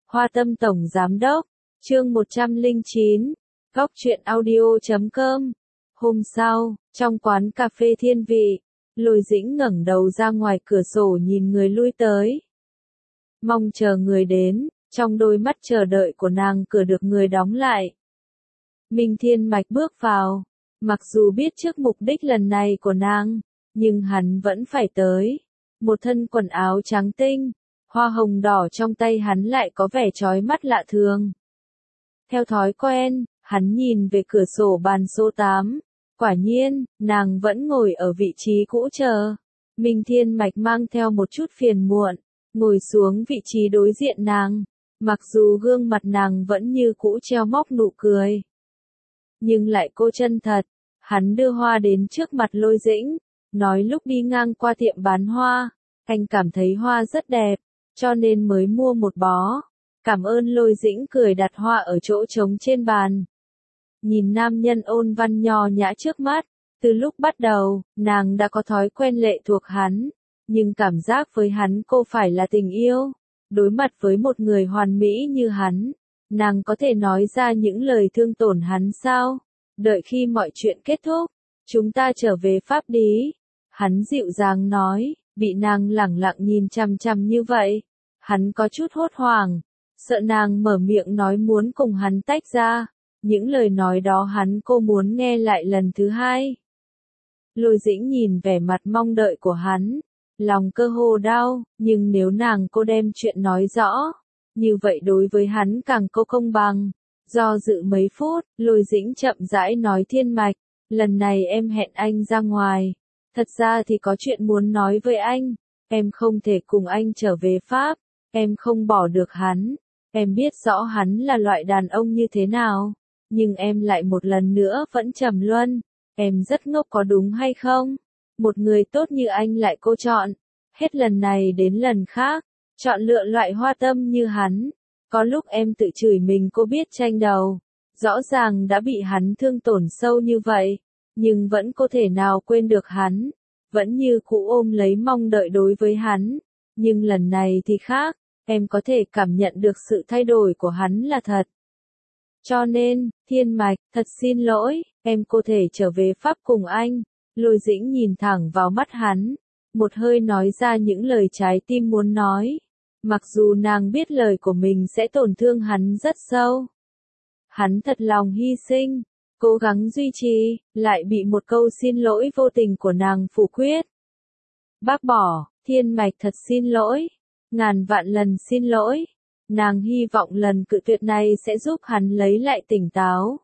Hoa Tâm Tổng Giám Đốc, chương 109, Góc truyện audio.com. Hôm sau, trong quán cà phê Thiên Vị, Lôi Dĩnh ngẩng đầu ra ngoài cửa sổ nhìn người lui tới. Mong chờ người đến, trong đôi mắt chờ đợi của nàng cửa được người đóng lại. Minh Thiên Mạch bước vào, mặc dù biết trước mục đích lần này của nàng, nhưng hắn vẫn phải tới. Một thân quần áo trắng tinh, hoa hồng đỏ trong tay hắn lại có vẻ chói mắt lạ thường. Theo thói quen, hắn nhìn về cửa sổ bàn số 8. Quả nhiên, nàng vẫn ngồi ở vị trí cũ chờ. Minh Thiên Mạch mang theo một chút phiền muộn, ngồi xuống vị trí đối diện nàng. Mặc dù gương mặt nàng vẫn như cũ treo móc nụ cười, nhưng lại cô chân thật. Hắn đưa hoa đến trước mặt Lôi Dĩnh, nói lúc đi ngang qua tiệm bán hoa, anh cảm thấy hoa rất đẹp, cho nên mới mua một bó. Cảm ơn. Lôi Dĩnh cười đặt hoa ở chỗ trống trên bàn. Nhìn nam nhân ôn văn nho nhã trước mắt, từ lúc bắt đầu, nàng đã có thói quen lệ thuộc hắn, nhưng cảm giác với hắn cô phải là tình yêu. Đối mặt với một người hoàn mỹ như hắn, nàng có thể nói ra những lời thương tổn hắn sao? Đợi khi mọi chuyện kết thúc, chúng ta trở về Pháp đi. Hắn dịu dàng nói, bị nàng lẳng lặng nhìn chằm chằm như vậy. Hắn có chút hốt hoảng, sợ nàng mở miệng nói muốn cùng hắn tách ra. Những lời nói đó cô muốn nghe lại lần thứ hai. Lôi Dĩnh nhìn vẻ mặt mong đợi của hắn, lòng cơ hồ đau, nhưng nếu cô đem chuyện nói rõ, như vậy đối với hắn càng có công bằng. Do dự mấy phút, Lôi Dĩnh chậm rãi nói Thiên Mạch, lần này em hẹn anh ra ngoài. Thật ra thì có chuyện muốn nói với anh, em không thể cùng anh trở về Pháp, em không bỏ được hắn. Em biết rõ hắn là loại đàn ông như thế nào, nhưng em lại một lần nữa vẫn trầm luân. Em rất ngốc có đúng hay không? Một người tốt như anh lại cô chọn, hết lần này đến lần khác, chọn lựa loại hoa tâm như hắn. Có lúc em tự chửi mình cô biết tranh đầu, rõ ràng đã bị hắn thương tổn sâu như vậy, nhưng vẫn có thể nào quên được hắn, vẫn như cũ ôm lấy mong đợi đối với hắn. Nhưng lần này thì khác, em có thể cảm nhận được sự thay đổi của hắn là thật. Cho nên, Thiên Mạch, thật xin lỗi, em có thể trở về Pháp cùng anh. Lôi Dĩnh nhìn thẳng vào mắt hắn, một hơi nói ra những lời trái tim muốn nói. Mặc dù nàng biết lời của mình sẽ tổn thương hắn rất sâu. Hắn thật lòng hy sinh, cố gắng duy trì, lại bị một câu xin lỗi vô tình của nàng phủ quyết. Bác bỏ. Thiên Mạch thật xin lỗi, ngàn vạn lần xin lỗi. Nàng hy vọng lần cự tuyệt này sẽ giúp hắn lấy lại tỉnh táo,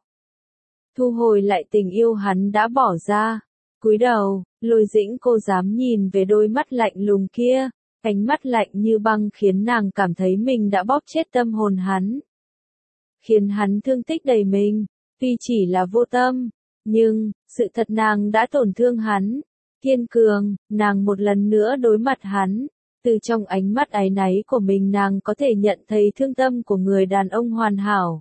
thu hồi lại tình yêu hắn đã bỏ ra. Cúi đầu, Lôi Dĩnh cô dám nhìn về đôi mắt lạnh lùng kia, ánh mắt lạnh như băng khiến nàng cảm thấy mình đã bóp chết tâm hồn hắn, khiến hắn thương tích đầy mình. Tuy chỉ là vô tâm, nhưng sự thật nàng đã tổn thương hắn. Kiên cường, nàng một lần nữa đối mặt hắn. Từ trong ánh mắt áy náy của mình nàng có thể nhận thấy thương tâm của người đàn ông hoàn hảo.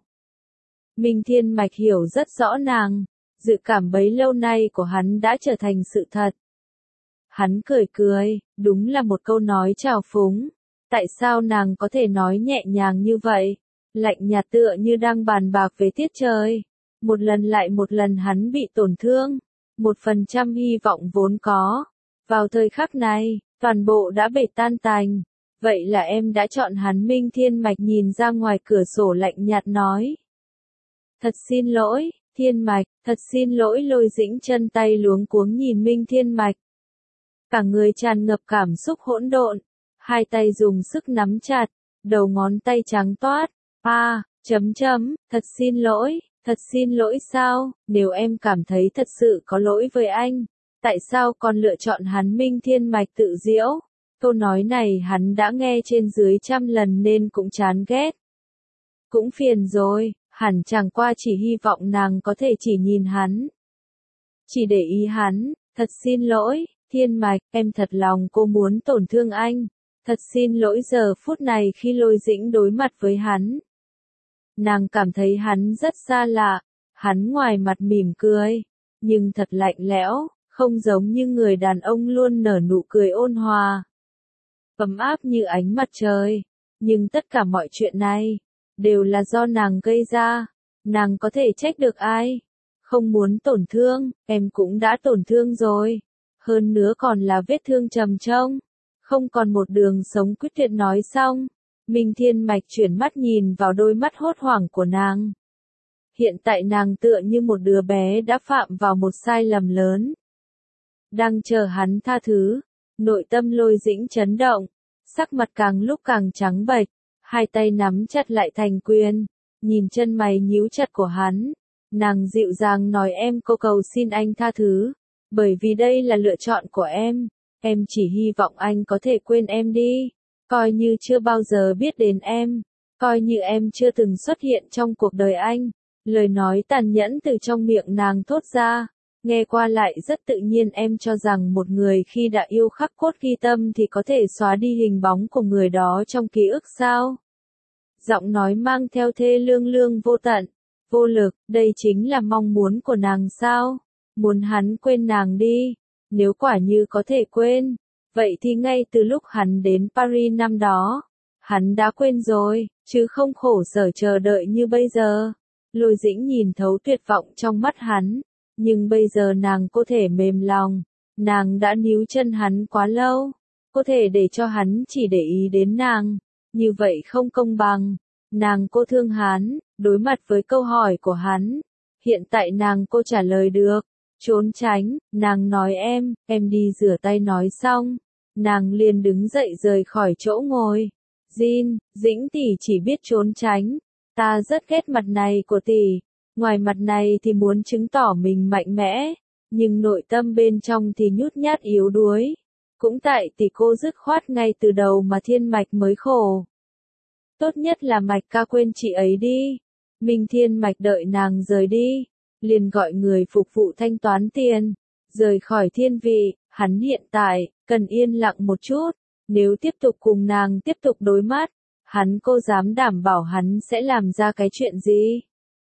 Minh Thiên Mạch hiểu rất rõ nàng, dự cảm bấy lâu nay của hắn đã trở thành sự thật. Hắn cười cười, đúng là một câu nói trào phúng. Tại sao nàng có thể nói nhẹ nhàng như vậy? Lạnh nhạt tựa như đang bàn bạc về tiết trời. Một lần lại một lần hắn bị tổn thương. 1% hy vọng vốn có. Vào thời khắc này, toàn bộ đã bể tan tành. Vậy là em đã chọn hắn. Minh Thiên Mạch nhìn ra ngoài cửa sổ lạnh nhạt nói. Thật xin lỗi, Thiên Mạch, thật xin lỗi. Lôi Dĩnh chân tay luống cuống nhìn Minh Thiên Mạch. Cả người tràn ngập cảm xúc hỗn độn, hai tay dùng sức nắm chặt, đầu ngón tay trắng toát. Thật xin lỗi sao? Nếu em cảm thấy thật sự có lỗi với anh, tại sao còn lựa chọn hắn? Minh Thiên Mạch tự giễu. Câu nói này hắn đã nghe trên dưới 100 lần nên cũng chán ghét. Cũng phiền rồi, hẳn chẳng qua chỉ hy vọng nàng có thể chỉ nhìn hắn, chỉ để ý hắn. Thật xin lỗi, Thiên Mạch, em thật lòng cô muốn tổn thương anh. Thật xin lỗi. Giờ phút này khi Lôi Dĩnh đối mặt với hắn, nàng cảm thấy hắn rất xa lạ. Hắn ngoài mặt mỉm cười, nhưng thật lạnh lẽo, không giống như người đàn ông luôn nở nụ cười ôn hòa, ấm áp như ánh mặt trời. Nhưng tất cả mọi chuyện này, đều là do nàng gây ra. Nàng có thể trách được ai? Không muốn tổn thương, em cũng đã tổn thương rồi. Hơn nữa còn là vết thương trầm trông. Không còn một đường sống quyết tuyệt nói xong. Minh Thiên Mạch chuyển mắt nhìn vào đôi mắt hốt hoảng của nàng. Hiện tại nàng tựa như một đứa bé đã phạm vào một sai lầm lớn. Đang chờ hắn tha thứ. Nội tâm Lôi Dĩnh chấn động. Sắc mặt càng lúc càng trắng bệch. Hai tay nắm chặt lại thành quyền. Nhìn chân mày nhíu chặt của hắn. Nàng dịu dàng nói em cô cầu xin anh tha thứ. Bởi vì đây là lựa chọn của em. Em chỉ hy vọng anh có thể quên em đi. Coi như chưa bao giờ biết đến em. Coi như em chưa từng xuất hiện trong cuộc đời anh. Lời nói tàn nhẫn từ trong miệng nàng thốt ra. Nghe qua lại rất tự nhiên. Em cho rằng một người khi đã yêu khắc cốt ghi tâm thì có thể xóa đi hình bóng của người đó trong ký ức sao? Giọng nói mang theo thê lương vô tận, vô lực. Đây chính là mong muốn của nàng sao? Muốn hắn quên nàng đi. Nếu quả như có thể quên, vậy thì ngay từ lúc hắn đến Paris năm đó, hắn đã quên rồi, chứ không khổ sở chờ đợi như bây giờ. Lôi Dĩnh nhìn thấu tuyệt vọng trong mắt hắn, nhưng bây giờ nàng có thể mềm lòng, nàng đã níu chân hắn quá lâu, có thể để cho hắn chỉ để ý đến nàng, như vậy không công bằng. Nàng cô thương hắn, đối mặt với câu hỏi của hắn, hiện tại nàng cô trả lời được. Trốn tránh, nàng nói em đi rửa tay nói xong. Nàng liền đứng dậy rời khỏi chỗ ngồi. Jin, Dĩnh tỷ chỉ biết trốn tránh. Ta rất ghét mặt này của tỷ. Ngoài mặt này thì muốn chứng tỏ mình mạnh mẽ. Nhưng nội tâm bên trong thì nhút nhát yếu đuối. Cũng tại tỷ cô dứt khoát ngay từ đầu mà Thiên Mạch mới khổ. Tốt nhất là Mạch ca quên chị ấy đi. Minh Thiên Mạch đợi nàng rời đi. Liền gọi người phục vụ thanh toán tiền, rời khỏi thiên vị. Hắn hiện tại, cần yên lặng một chút, nếu tiếp tục cùng nàng tiếp tục đối mắt, hắn cô dám đảm bảo hắn sẽ làm ra cái chuyện gì.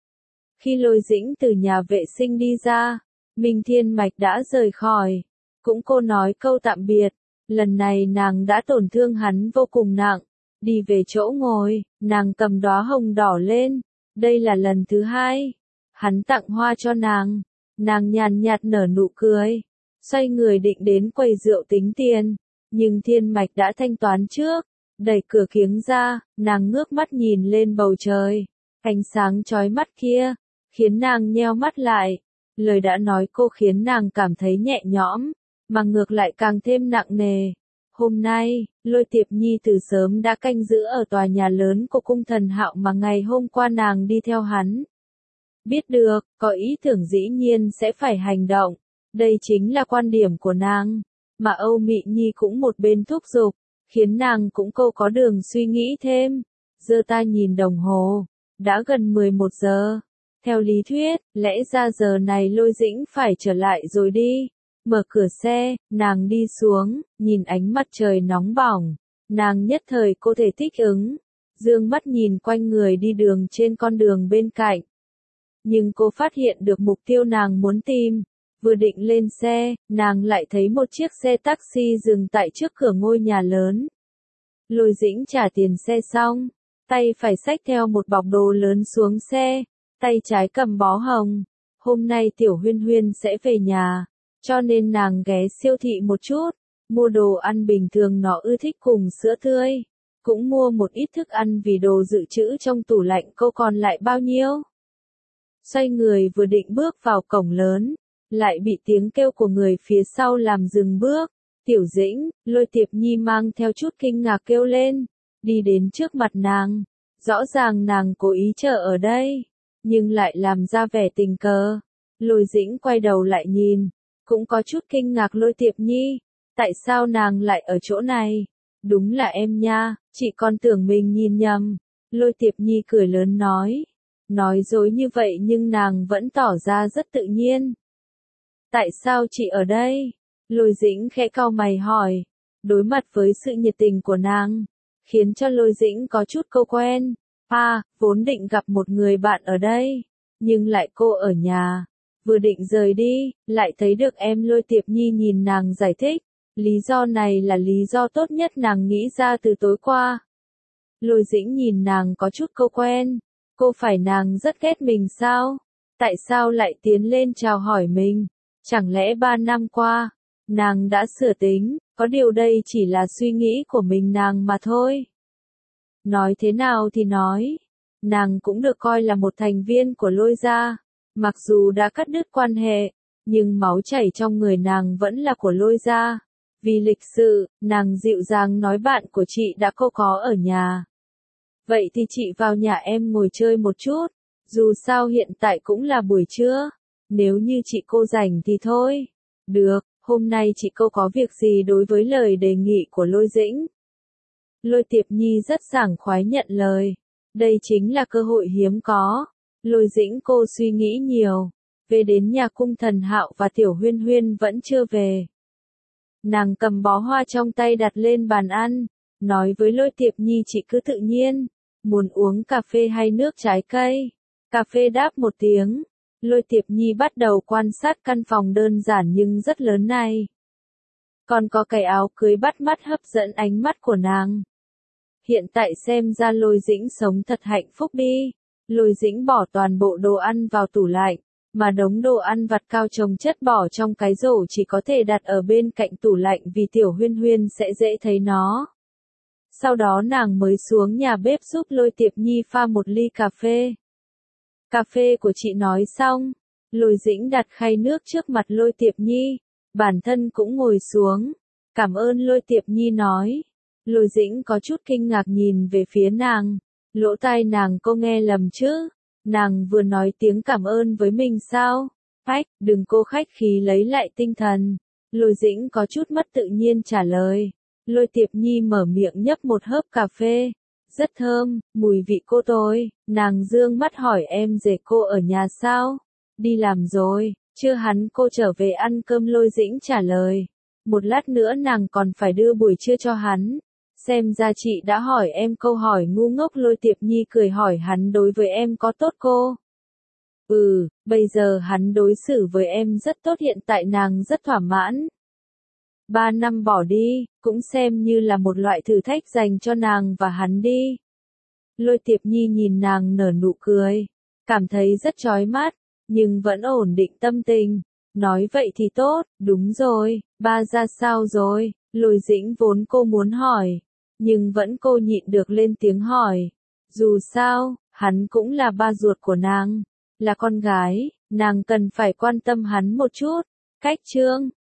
Khi Lôi Dĩnh từ nhà vệ sinh đi ra, Minh Thiên Mạch đã rời khỏi, cũng cô nói câu tạm biệt, lần này nàng đã tổn thương hắn vô cùng nặng, đi về chỗ ngồi, nàng cầm đóa hồng đỏ lên, đây là lần thứ hai. Hắn tặng hoa cho nàng nhàn nhạt nở nụ cười, xoay người định đến quầy rượu tính tiền, nhưng Thiên Mạch đã thanh toán trước, đẩy cửa kiếng ra, nàng ngước mắt nhìn lên bầu trời, ánh sáng chói mắt kia, khiến nàng nheo mắt lại, lời đã nói cô khiến nàng cảm thấy nhẹ nhõm, mà ngược lại càng thêm nặng nề. Hôm nay, Lôi Tiệp Nhi từ sớm đã canh giữ ở tòa nhà lớn của cung thần Hạo mà ngày hôm qua nàng đi theo hắn. Biết được, có ý tưởng dĩ nhiên sẽ phải hành động. Đây chính là quan điểm của nàng. Mà Âu Mị Nhi cũng một bên thúc giục, khiến nàng cũng cô có đường suy nghĩ thêm. Giơ tay nhìn đồng hồ, đã gần 11 giờ. Theo lý thuyết, lẽ ra giờ này Lôi Dĩnh phải trở lại rồi đi. Mở cửa xe, nàng đi xuống, nhìn ánh mặt trời nóng bỏng. Nàng nhất thời có thể thích ứng. Dương mắt nhìn quanh người đi đường trên con đường bên cạnh. Nhưng cô phát hiện được mục tiêu nàng muốn tìm. Vừa định lên xe, nàng lại thấy một chiếc xe taxi dừng tại trước cửa ngôi nhà lớn. Lôi Dĩnh trả tiền xe xong, tay phải xách theo một bọc đồ lớn xuống xe, tay trái cầm bó hồng. Hôm nay Tiểu Huyên Huyên sẽ về nhà, cho nên nàng ghé siêu thị một chút, mua đồ ăn bình thường nó ưa thích cùng sữa tươi. Cũng mua một ít thức ăn vì đồ dự trữ trong tủ lạnh cô còn lại bao nhiêu. Xoay người vừa định bước vào cổng lớn, lại bị tiếng kêu của người phía sau làm dừng bước. Tiểu Dĩnh, Lôi Tiệp Nhi mang theo chút kinh ngạc kêu lên, đi đến trước mặt nàng. Rõ ràng nàng cố ý chờ ở đây, nhưng lại làm ra vẻ tình cờ. Lôi Dĩnh quay đầu lại nhìn, cũng có chút kinh ngạc Lôi Tiệp Nhi, tại sao nàng lại ở chỗ này? Đúng là em nha, chị còn tưởng mình nhìn nhầm. Lôi Tiệp Nhi cười lớn nói dối như vậy nhưng nàng vẫn tỏ ra rất tự nhiên. Tại sao chị ở đây? Lôi Dĩnh khẽ cau mày hỏi, đối mặt với sự nhiệt tình của nàng, khiến cho Lôi Dĩnh có chút câu quen. Vốn định gặp một người bạn ở đây, nhưng lại cô ở nhà. Vừa định rời đi, lại thấy được em Lôi Tiệp Nhi nhìn nàng giải thích. Lý do này là lý do tốt nhất nàng nghĩ ra từ tối qua. Lôi Dĩnh nhìn nàng có chút câu quen. Cô phải nàng rất ghét mình sao? Tại sao lại tiến lên chào hỏi mình? Chẳng lẽ 3 năm qua, nàng đã sửa tính, có điều đây chỉ là suy nghĩ của mình nàng mà thôi. Nói thế nào thì nói, nàng cũng được coi là một thành viên của Lôi gia, mặc dù đã cắt đứt quan hệ, nhưng máu chảy trong người nàng vẫn là của Lôi gia. Vì lịch sự, nàng dịu dàng nói bạn của chị đã có ở nhà. Vậy thì chị vào nhà em ngồi chơi một chút, dù sao hiện tại cũng là buổi trưa, nếu như chị cô rảnh thì thôi. Được, hôm nay chị cô có việc gì đối với lời đề nghị của Lôi Dĩnh? Lôi Tiệp Nhi rất sảng khoái nhận lời, đây chính là cơ hội hiếm có. Lôi Dĩnh cô suy nghĩ nhiều, về đến nhà Cung Thần Hạo và Tiểu Huyên Huyên vẫn chưa về. Nàng cầm bó hoa trong tay đặt lên bàn ăn, nói với Lôi Tiệp Nhi chị cứ tự nhiên, muốn uống cà phê hay nước trái cây. Cà phê đáp một tiếng, Lôi Tiệp Nhi bắt đầu quan sát căn phòng đơn giản nhưng rất lớn này. Còn có cái áo cưới bắt mắt hấp dẫn ánh mắt của nàng. Hiện tại xem ra Lôi Dĩnh sống thật hạnh phúc đi. Lôi Dĩnh bỏ toàn bộ đồ ăn vào tủ lạnh, mà đống đồ ăn vặt cao chồng chất bỏ trong cái rổ chỉ có thể đặt ở bên cạnh tủ lạnh vì Tiểu Huyên Huyên sẽ dễ thấy nó. Sau đó nàng mới xuống nhà bếp giúp Lôi Tiệp Nhi pha một ly cà phê. Cà phê của chị nói xong, Lôi Dĩnh đặt khay nước trước mặt Lôi Tiệp Nhi, bản thân cũng ngồi xuống. Cảm ơn Lôi Tiệp Nhi nói. Lôi Dĩnh có chút kinh ngạc nhìn về phía nàng, lỗ tai nàng cô nghe lầm chứ, nàng vừa nói tiếng cảm ơn với mình sao? Ách, đừng cô khách khí lấy lại tinh thần. Lôi Dĩnh có chút mất tự nhiên trả lời. Lôi Tiệp Nhi mở miệng nhấp một hớp cà phê. Rất thơm, mùi vị cô tôi. Nàng dương mắt hỏi em rể cô ở nhà sao? Đi làm rồi, chưa hắn cô trở về ăn cơm. Lôi Dĩnh trả lời. Một lát nữa nàng còn phải đưa buổi trưa cho hắn. Xem ra chị đã hỏi em câu hỏi ngu ngốc. Lôi Tiệp Nhi cười hỏi hắn đối với em có tốt cô? Bây giờ hắn đối xử với em rất tốt, hiện tại nàng rất thỏa mãn. 3 năm bỏ đi, cũng xem như là một loại thử thách dành cho nàng và hắn đi. Lôi Tiệp Nhi nhìn nàng nở nụ cười, cảm thấy rất chói mắt, nhưng vẫn ổn định tâm tình. Nói vậy thì tốt, đúng rồi, ba ra sao rồi? Lôi Dĩnh vốn cô muốn hỏi, nhưng vẫn cô nhịn được lên tiếng hỏi. Dù sao, hắn cũng là ba ruột của nàng, là con gái, nàng cần phải quan tâm hắn một chút. Cách chương